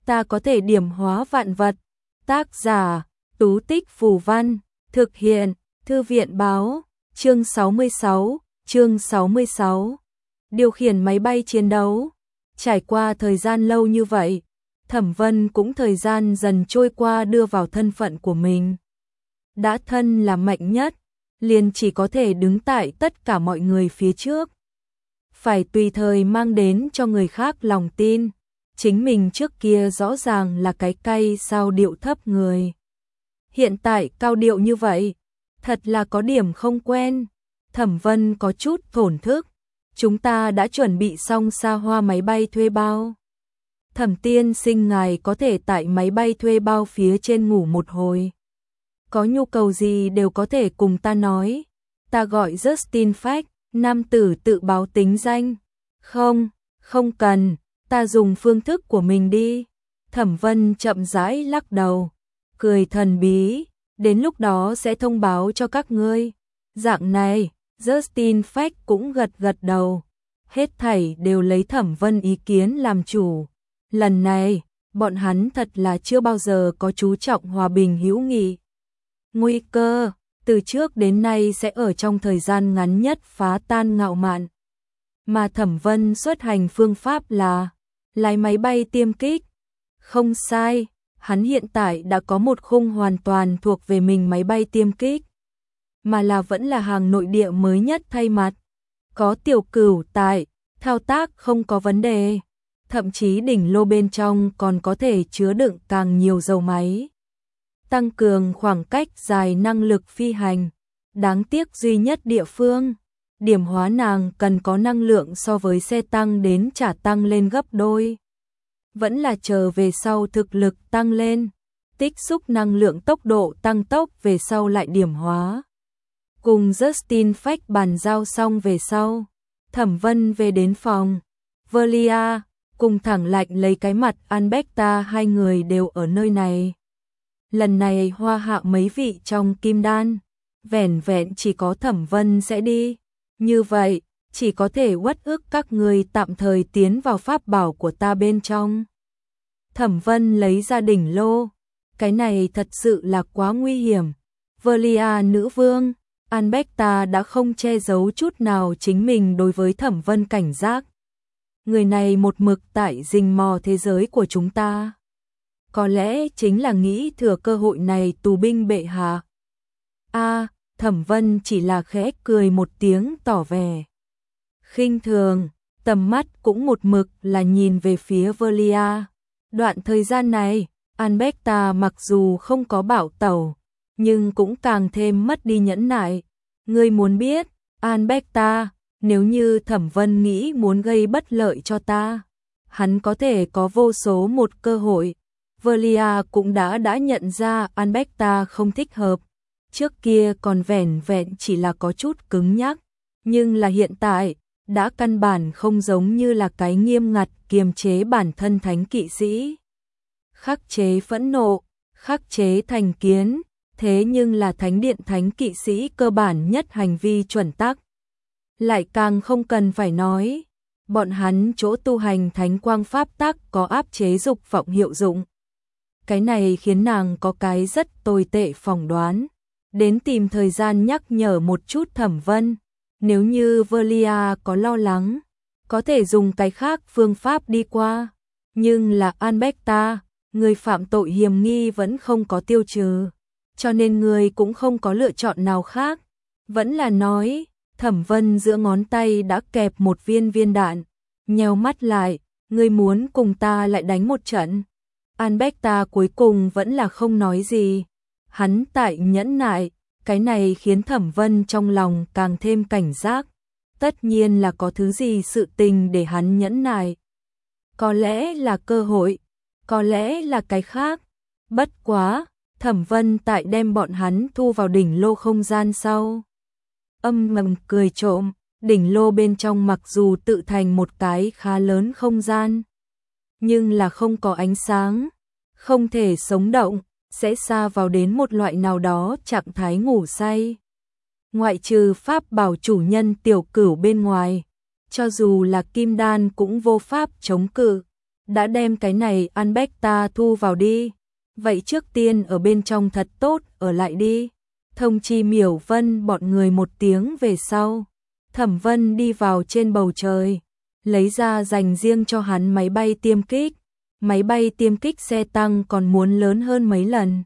ta có thể điểm hóa vạn vật. Tác giả, Tú Tích Phù Văn, thực hiện, Thư viện Báo, chương 66. Điều khiển máy bay chiến đấu. Trải qua thời gian lâu như vậy, Thẩm Vân cũng thời gian dần trôi qua đưa vào thân phận của mình. Đã thân là mạnh nhất, liền chỉ có thể đứng tại tất cả mọi người phía trước. Phải tùy thời mang đến cho người khác lòng tin. Chính mình trước kia rõ ràng là cái cay sao điệu thấp người. Hiện tại cao điệu như vậy, thật là có điểm không quen. Thẩm Vân có chút thổn thức. Chúng ta đã chuẩn bị xong xa hoa máy bay thuê bao. Thẩm tiên sinh ngài có thể tại máy bay thuê bao phía trên ngủ một hồi. Có nhu cầu gì đều có thể cùng ta nói. Ta gọi Justin Fach, nam tử tự báo tính danh. Không cần, ta dùng phương thức của mình đi. Thẩm Vân chậm rãi lắc đầu, cười thần bí, đến lúc đó sẽ thông báo cho các ngươi. Dạng này, Justin Fach cũng gật đầu. Hết thảy đều lấy Thẩm Vân ý kiến làm chủ. Lần này, bọn hắn thật là chưa bao giờ có chú trọng hòa bình hữu nghị. Nguy cơ, từ trước đến nay sẽ ở trong thời gian ngắn nhất phá tan ngạo mạn. Mà Thẩm Vân xuất hành phương pháp là lái máy bay tiêm kích. Không sai, hắn hiện tại đã có một khung hoàn toàn thuộc về mình máy bay tiêm kích. Mà là vẫn là hàng nội địa mới nhất thay mặt. Có Tiểu Cửu tại, thao tác không có vấn đề. Thậm chí đỉnh lô bên trong còn có thể chứa đựng càng nhiều dầu máy. Tăng cường khoảng cách dài năng lực phi hành. Đáng tiếc duy nhất địa phương, điểm hóa nàng cần có năng lượng so với xe tăng đến trả tăng lên gấp đôi. Vẫn là chờ về sau thực lực tăng lên, tích xúc năng lượng tốc độ tăng tốc về sau lại điểm hóa. Cùng Justin Fach bàn giao xong về sau, Thẩm Vân về đến phòng. Velia cùng Thẳng Lạnh lấy cái mặt Alberta, hai người đều ở nơi này. Lần này hoa hạ mấy vị trong kim đan, vẻn vẹn chỉ có Thẩm Vân sẽ đi. Như vậy, chỉ có thể uất ức các người tạm thời tiến vào pháp bảo của ta bên trong. Thẩm Vân lấy ra đỉnh lô. Cái này thật sự là quá nguy hiểm. Velia nữ vương, Alberta đã không che giấu chút nào chính mình đối với Thẩm Vân cảnh giác. Người này một mực tại rình mò thế giới của chúng ta. Có lẽ chính là nghĩ thừa cơ hội này tù binh bệ hạ. Thẩm Vân chỉ là khẽ cười một tiếng tỏ vẻ khinh thường, tầm mắt cũng một mực là nhìn về phía Velia. Đoạn thời gian này, Alberta mặc dù không có bảo tẩu, nhưng cũng càng thêm mất đi nhẫn nại. Ngươi muốn biết, Alberta, nếu như Thẩm Vân nghĩ muốn gây bất lợi cho ta, hắn có thể có vô số một cơ hội. Velia cũng đã nhận ra Alberta không thích hợp. Trước kia còn vẻn vẹn chỉ là có chút cứng nhắc, nhưng là hiện tại, đã căn bản không giống như là cái nghiêm ngặt kiềm chế bản thân thánh kỵ sĩ. Khắc chế phẫn nộ, khắc chế thành kiến, thế nhưng là thánh điện thánh kỵ sĩ cơ bản nhất hành vi chuẩn tắc. Lại càng không cần phải nói, bọn hắn chỗ tu hành thánh quang pháp tắc có áp chế dục vọng hiệu dụng. Cái này khiến nàng có cái rất tồi tệ phỏng đoán. Đến tìm thời gian nhắc nhở một chút Thẩm Vân. Nếu như Velia có lo lắng, có thể dùng cái khác phương pháp đi qua. Nhưng là Alberta, người phạm tội hiềm nghi vẫn không có tiêu trừ. Cho nên người cũng không có lựa chọn nào khác. Vẫn là nói, Thẩm Vân giữa ngón tay đã kẹp một viên đạn. Nheo mắt lại, người muốn cùng ta lại đánh một trận. Alberta cuối cùng vẫn là không nói gì. Hắn tại nhẫn nại, cái này khiến Thẩm Vân trong lòng càng thêm cảnh giác. Tất nhiên là có thứ gì sự tình để hắn nhẫn nại. Có lẽ là cơ hội, có lẽ là cái khác. Bất quá, Thẩm Vân tại đem bọn hắn thu vào đỉnh lô không gian sau. Âm ngầm cười trộm, đỉnh lô bên trong mặc dù tự thành một cái khá lớn không gian, nhưng là không có ánh sáng, không thể sống động, sẽ xa vào đến một loại nào đó trạng thái ngủ say. Ngoại trừ pháp bảo chủ nhân Tiểu Cửu bên ngoài, cho dù là kim đan cũng vô pháp chống cự. đã đem cái này ăn bách ta thu vào đi. Vậy trước tiên ở bên trong thật tốt ở lại đi. Thông chi Miểu Vân bọn người một tiếng về sau. Thẩm Vân đi vào trên bầu trời, lấy ra dành riêng cho hắn máy bay tiêm kích. Máy bay tiêm kích xe tăng còn muốn lớn hơn mấy lần.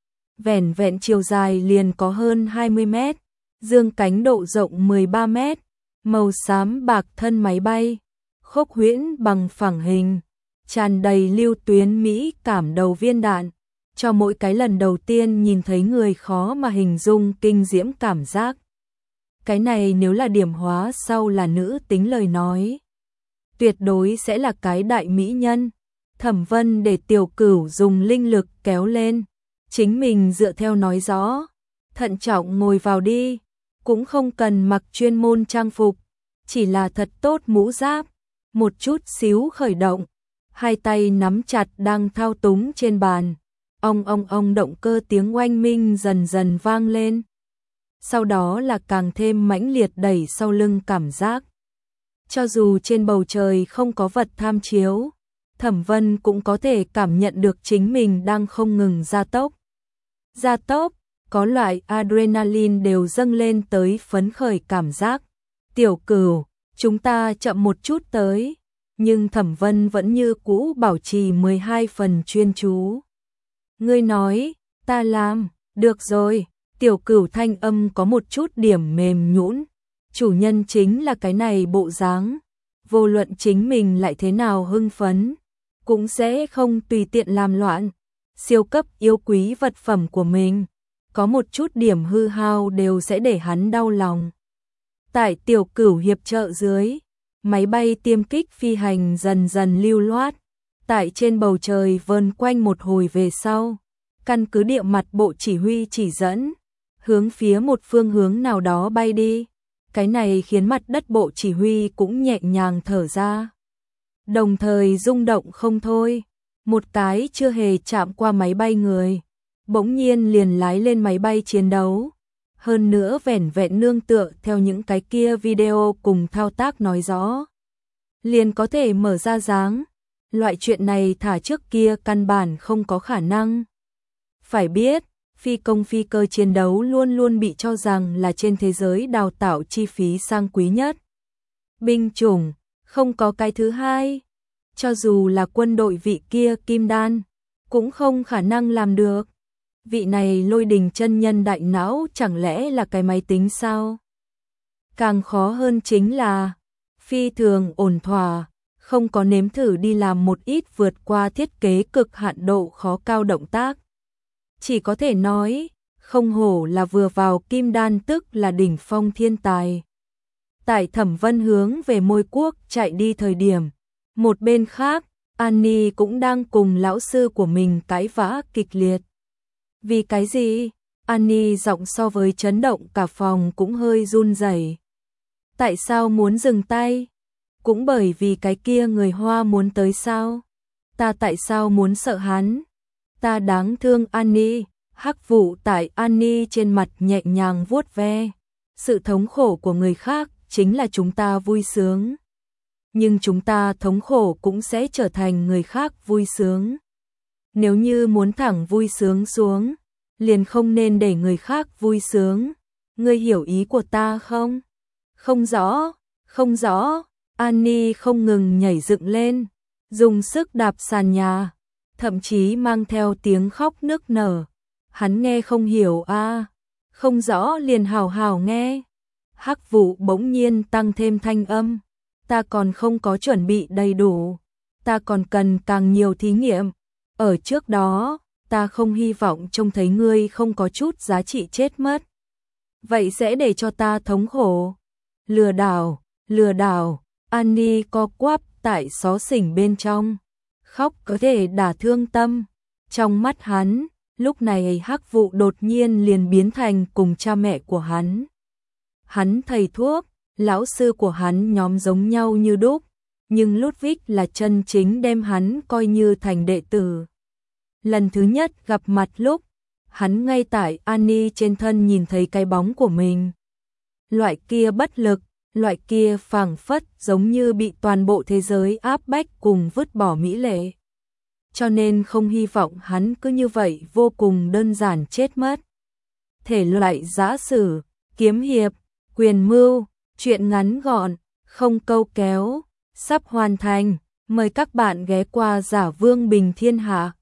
Vẻn vẹn chiều dài liền có hơn 20 mét, dương cánh độ rộng 13 mét, màu xám bạc thân máy bay, khốc huyễn bằng phẳng hình, tràn đầy lưu tuyến mỹ cảm đầu viên đạn, cho mỗi cái lần đầu tiên nhìn thấy người khó mà hình dung kinh diễm cảm giác. Cái này nếu là điểm hóa sau là nữ tính lời nói, tuyệt đối sẽ là cái đại mỹ nhân. Thẩm Vân để Tiểu Cửu dùng linh lực kéo lên, chính mình dựa theo nói rõ, thận trọng ngồi vào đi, cũng không cần mặc chuyên môn trang phục, chỉ là thật tốt mũ giáp, một chút xíu khởi động, hai tay nắm chặt đang thao túng trên bàn, ong động cơ tiếng oanh minh dần dần vang lên. Sau đó là càng thêm mãnh liệt đẩy sau lưng cảm giác. Cho dù trên bầu trời không có vật tham chiếu, Thẩm Vân cũng có thể cảm nhận được chính mình đang không ngừng gia tốc. Gia tốc, có loại adrenaline đều dâng lên tới phấn khởi cảm giác. Tiểu Cửu, chúng ta chậm một chút tới, nhưng Thẩm Vân vẫn như cũ bảo trì 12 phần chuyên chú. Ngươi nói, ta làm, được rồi. Tiểu Cửu thanh âm có một chút điểm mềm nhũn, chủ nhân chính là cái này bộ dáng, vô luận chính mình lại thế nào hưng phấn, cũng sẽ không tùy tiện làm loạn. Siêu cấp yêu quý vật phẩm của mình, có một chút điểm hư hao đều sẽ để hắn đau lòng. Tại Tiểu Cửu hiệp trợ dưới, máy bay tiêm kích phi hành dần dần lưu loát, tại trên bầu trời vờn quanh một hồi về sau, căn cứ địa mặt bộ chỉ huy chỉ dẫn, hướng phía một phương hướng nào đó bay đi. Cái này khiến mặt đất bộ chỉ huy cũng nhẹ nhàng thở ra, đồng thời rung động không thôi. Một cái chưa hề chạm qua máy bay người, bỗng nhiên liền lái lên máy bay chiến đấu. Hơn nữa vẻn vẹn nương tựa theo những cái kia video cùng thao tác nói rõ, liền có thể mở ra dáng. Loại chuyện này thả trước kia căn bản không có khả năng. Phải biết, phi công phi cơ chiến đấu luôn luôn bị cho rằng là trên thế giới đào tạo chi phí sang quý nhất. Binh chủng, không có cái thứ hai. Cho dù là quân đội vị kia kim đan, cũng không khả năng làm được. Vị này Lôi Đình chân nhân đại não chẳng lẽ là cái máy tính sao? Càng khó hơn chính là, phi thường ổn thỏa, không có nếm thử đi làm một ít vượt qua thiết kế cực hạn độ khó cao động tác. Chỉ có thể nói, không hổ là vừa vào kim đan tức là đỉnh phong thiên tài. Tại Thẩm Vân hướng về Môi Quốc chạy đi thời điểm, một bên khác, Annie cũng đang cùng lão sư của mình cãi vã kịch liệt. Vì cái gì? Annie giọng so với chấn động cả phòng cũng hơi run rẩy. Tại sao muốn dừng tay? Cũng bởi vì cái kia người Hoa muốn tới sao? Ta tại sao muốn sợ hắn? Ta đáng thương Annie. Hắc Vụ tại Annie trên mặt nhẹ nhàng vuốt ve. Sự thống khổ của người khác chính là chúng ta vui sướng. Nhưng chúng ta thống khổ cũng sẽ trở thành người khác vui sướng. Nếu như muốn thẳng vui sướng xuống, liền không nên để người khác vui sướng. Ngươi hiểu ý của ta không? Không rõ, không rõ. Annie không ngừng nhảy dựng lên, dùng sức đạp sàn nhà, thậm chí mang theo tiếng khóc nức nở. Hắn nghe không hiểu a, không rõ liền hào hào nghe. Hắc Vụ bỗng nhiên tăng thêm thanh âm. Ta còn không có chuẩn bị đầy đủ, ta còn cần càng nhiều thí nghiệm. Ở trước đó, ta không hy vọng trông thấy ngươi không có chút giá trị chết mất. Vậy sẽ để cho ta thống khổ. Lừa đảo, Annie co quắp tại xó xỉnh bên trong. Khóc có thể đả thương tâm. Trong mắt hắn, lúc này Hắc Vụ đột nhiên liền biến thành cùng cha mẹ của hắn. Hắn thầy thuốc, lão sư của hắn nhóm giống nhau như đúc, nhưng Ludwig là chân chính đem hắn coi như thành đệ tử. Lần thứ nhất gặp mặt lúc, hắn ngay tại Annie trên thân nhìn thấy cái bóng của mình. Loại kia bất lực, loại kia phảng phất giống như bị toàn bộ thế giới áp bách cùng vứt bỏ mỹ lệ. Cho nên không hy vọng hắn cứ như vậy vô cùng đơn giản chết mất. Thể loại giã sử, kiếm hiệp, quyền mưu, truyện ngắn gọn, không câu kéo, sắp hoàn thành. Mời các bạn ghé qua Giả Vương Bình Thiên Hạ.